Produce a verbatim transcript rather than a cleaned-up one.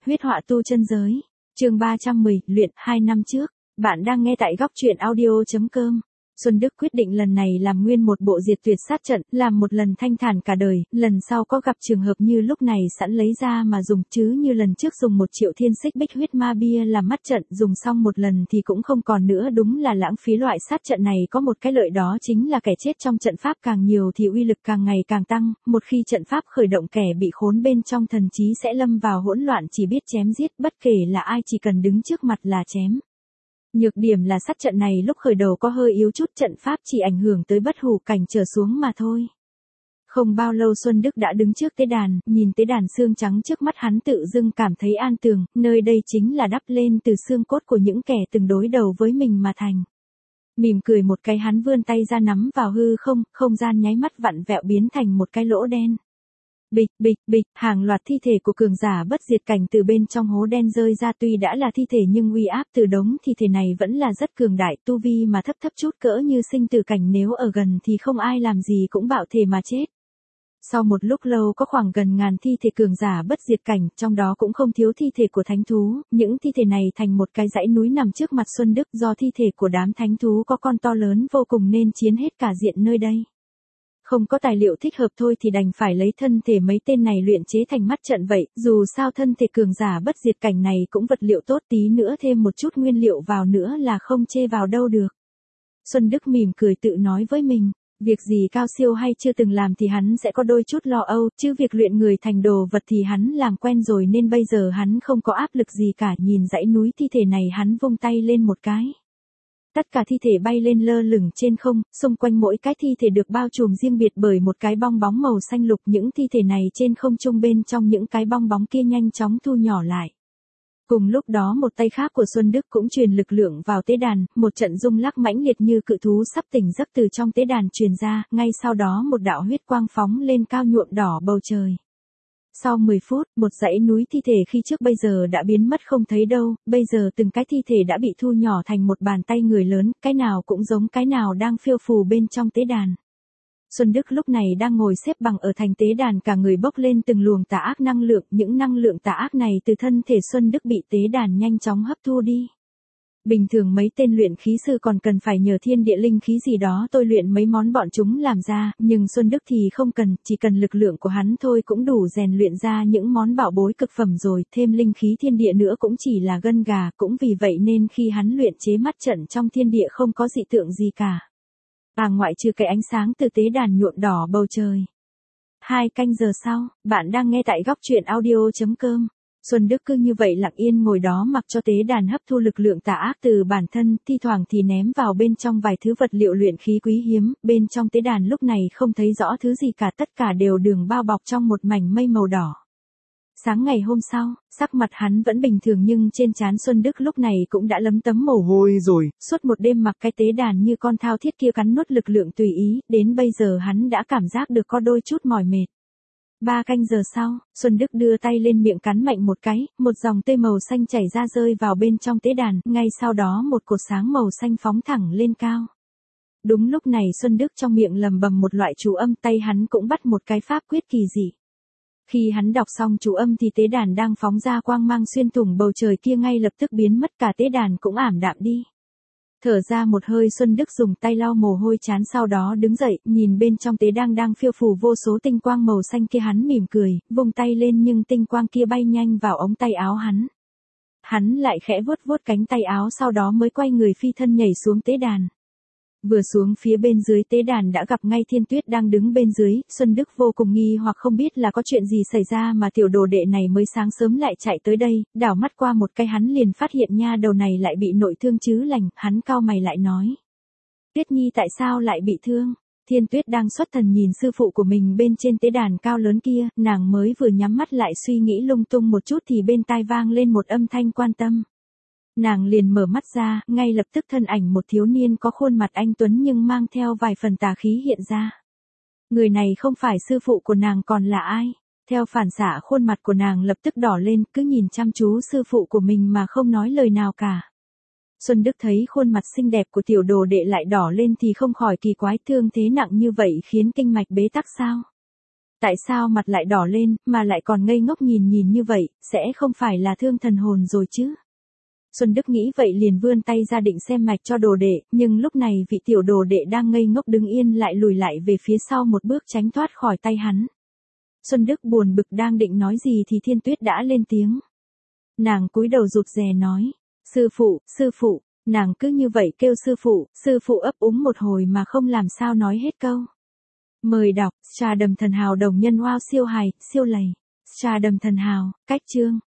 Huyết họa tu chân giới. Chương ba trăm mười, luyện, hai năm trước. Bạn đang nghe tại góc truyện audio chấm com. Xuân Đức quyết định lần này làm nguyên một bộ diệt tuyệt sát trận, làm một lần thanh thản cả đời, lần sau có gặp trường hợp như lúc này sẵn lấy ra mà dùng, chứ như lần trước dùng một triệu thiên xích bích huyết ma bia làm mắt trận, dùng xong một lần thì cũng không còn nữa, đúng là lãng phí. Loại sát trận này có một cái lợi đó chính là kẻ chết trong trận pháp càng nhiều thì uy lực càng ngày càng tăng, một khi trận pháp khởi động kẻ bị khốn bên trong thần trí sẽ lâm vào hỗn loạn, chỉ biết chém giết, bất kể là ai chỉ cần đứng trước mặt là chém. Nhược điểm là sát trận này lúc khởi đầu có hơi yếu chút, trận pháp chỉ ảnh hưởng tới bất hủ cảnh trở xuống mà thôi. Không bao lâu Xuân Đức đã đứng trước tế đàn, nhìn tế đàn xương trắng trước mắt hắn tự dưng cảm thấy an tường, nơi đây chính là đắp lên từ xương cốt của những kẻ từng đối đầu với mình mà thành. Mỉm cười một cái hắn vươn tay ra nắm vào hư không, không gian nháy mắt vặn vẹo biến thành một cái lỗ đen. Bịch, bịch, bịch, hàng loạt thi thể của cường giả bất diệt cảnh từ bên trong hố đen rơi ra, tuy đã là thi thể nhưng uy áp từ đống thi thể này vẫn là rất cường đại, tu vi mà thấp thấp chút cỡ như sinh tử cảnh nếu ở gần thì không ai làm gì cũng bạo thể mà chết. Sau một lúc lâu có khoảng gần ngàn thi thể cường giả bất diệt cảnh, trong đó cũng không thiếu thi thể của thánh thú, những thi thể này thành một cái dãy núi nằm trước mặt Xuân Đức, do thi thể của đám thánh thú có con to lớn vô cùng nên chiến hết cả diện nơi đây. Không có tài liệu thích hợp thôi thì đành phải lấy thân thể mấy tên này luyện chế thành mắt trận vậy, dù sao thân thể cường giả bất diệt cảnh này cũng vật liệu tốt, tí nữa thêm một chút nguyên liệu vào nữa là không chê vào đâu được. Xuân Đức mỉm cười tự nói với mình, việc gì cao siêu hay chưa từng làm thì hắn sẽ có đôi chút lo âu, chứ việc luyện người thành đồ vật thì hắn làm quen rồi nên bây giờ hắn không có áp lực gì cả. Nhìn dãy núi thi thể này hắn vung tay lên một cái. Tất cả thi thể bay lên lơ lửng trên không, xung quanh mỗi cái thi thể được bao trùm riêng biệt bởi một cái bong bóng màu xanh lục, những thi thể này trên không trung bên trong những cái bong bóng kia nhanh chóng thu nhỏ lại. Cùng lúc đó một tay khác của Xuân Đức cũng truyền lực lượng vào tế đàn, một trận rung lắc mãnh liệt như cự thú sắp tỉnh giấc từ trong tế đàn truyền ra, ngay sau đó một đạo huyết quang phóng lên cao nhuộm đỏ bầu trời. Sau mười phút, một dãy núi thi thể khi trước bây giờ đã biến mất không thấy đâu, bây giờ từng cái thi thể đã bị thu nhỏ thành một bàn tay người lớn, cái nào cũng giống cái nào đang phiêu phù bên trong tế đàn. Xuân Đức lúc này đang ngồi xếp bằng ở thành tế đàn, cả người bốc lên từng luồng tà ác năng lượng, những năng lượng tà ác này từ thân thể Xuân Đức bị tế đàn nhanh chóng hấp thu đi. Bình thường mấy tên luyện khí sư còn cần phải nhờ thiên địa linh khí gì đó tôi luyện mấy món bọn chúng làm ra, nhưng Xuân Đức thì không cần, chỉ cần lực lượng của hắn thôi cũng đủ rèn luyện ra những món bảo bối cực phẩm rồi, thêm linh khí thiên địa nữa cũng chỉ là gân gà, cũng vì vậy nên khi hắn luyện chế mắt trận trong thiên địa không có dị tượng gì cả. À ngoại trừ cái ánh sáng từ tế đàn nhuộm đỏ bầu trời. Hai canh giờ sau, bạn đang nghe tại góc truyện audio chấm com. Xuân Đức cứ như vậy lặng yên ngồi đó mặc cho tế đàn hấp thu lực lượng tà ác từ bản thân, thi thoảng thì ném vào bên trong vài thứ vật liệu luyện khí quý hiếm, bên trong tế đàn lúc này không thấy rõ thứ gì cả, tất cả đều đường bao bọc trong một mảnh mây màu đỏ. Sáng ngày hôm sau, sắc mặt hắn vẫn bình thường nhưng trên trán Xuân Đức lúc này cũng đã lấm tấm mồ hôi rồi, suốt một đêm mặc cái tế đàn như con thao thiết kia cắn nuốt lực lượng tùy ý, đến bây giờ hắn đã cảm giác được có đôi chút mỏi mệt. Ba canh giờ sau, Xuân Đức đưa tay lên miệng cắn mạnh một cái, một dòng tê màu xanh chảy ra rơi vào bên trong tế đàn, ngay sau đó một cột sáng màu xanh phóng thẳng lên cao. Đúng lúc này Xuân Đức trong miệng lầm bầm một loại chú âm, tay hắn cũng bắt một cái pháp quyết kỳ dị. Khi hắn đọc xong chú âm thì tế đàn đang phóng ra quang mang xuyên thủng bầu trời kia ngay lập tức biến mất, cả tế đàn cũng ảm đạm đi. Thở ra một hơi Xuân Đức dùng tay lau mồ hôi chán, sau đó đứng dậy, nhìn bên trong tế đàn đang phiêu phù vô số tinh quang màu xanh kia, hắn mỉm cười, vung tay lên nhưng tinh quang kia bay nhanh vào ống tay áo hắn. Hắn lại khẽ vuốt vuốt cánh tay áo, sau đó mới quay người phi thân nhảy xuống tế đàn. Vừa xuống phía bên dưới tế đàn đã gặp ngay Thiên Tuyết đang đứng bên dưới, Xuân Đức vô cùng nghi hoặc không biết là có chuyện gì xảy ra mà tiểu đồ đệ này mới sáng sớm lại chạy tới đây, đảo mắt qua một cái hắn liền phát hiện nha đầu này lại bị nội thương chứ lành, hắn cau mày lại nói. Tuyết Nhi tại sao lại bị thương? Thiên Tuyết đang xuất thần nhìn sư phụ của mình bên trên tế đàn cao lớn kia, nàng mới vừa nhắm mắt lại suy nghĩ lung tung một chút thì bên tai vang lên một âm thanh quan tâm. Nàng liền mở mắt ra, ngay lập tức thân ảnh một thiếu niên có khuôn mặt anh tuấn nhưng mang theo vài phần tà khí hiện ra. Người này không phải sư phụ của nàng còn là ai? Theo phản xạ khuôn mặt của nàng lập tức đỏ lên, cứ nhìn chăm chú sư phụ của mình mà không nói lời nào cả. Xuân Đức thấy khuôn mặt xinh đẹp của tiểu đồ đệ lại đỏ lên thì không khỏi kỳ quái, thương thế nặng như vậy khiến kinh mạch bế tắc sao? Tại sao mặt lại đỏ lên, mà lại còn ngây ngốc nhìn nhìn như vậy, sẽ không phải là thương thần hồn rồi chứ? Xuân Đức nghĩ vậy liền vươn tay ra định xem mạch cho đồ đệ, nhưng lúc này vị tiểu đồ đệ đang ngây ngốc đứng yên lại lùi lại về phía sau một bước tránh thoát khỏi tay hắn. Xuân Đức buồn bực đang định nói gì thì Thiên Tuyết đã lên tiếng. Nàng cúi đầu rụt rè nói, sư phụ, sư phụ, nàng cứ như vậy kêu sư phụ, sư phụ ấp úng một hồi mà không làm sao nói hết câu. Mời đọc, Trà Đầm Thần Hào đồng nhân wow siêu hài, siêu lầy. Trà Đầm Thần Hào, cách chương.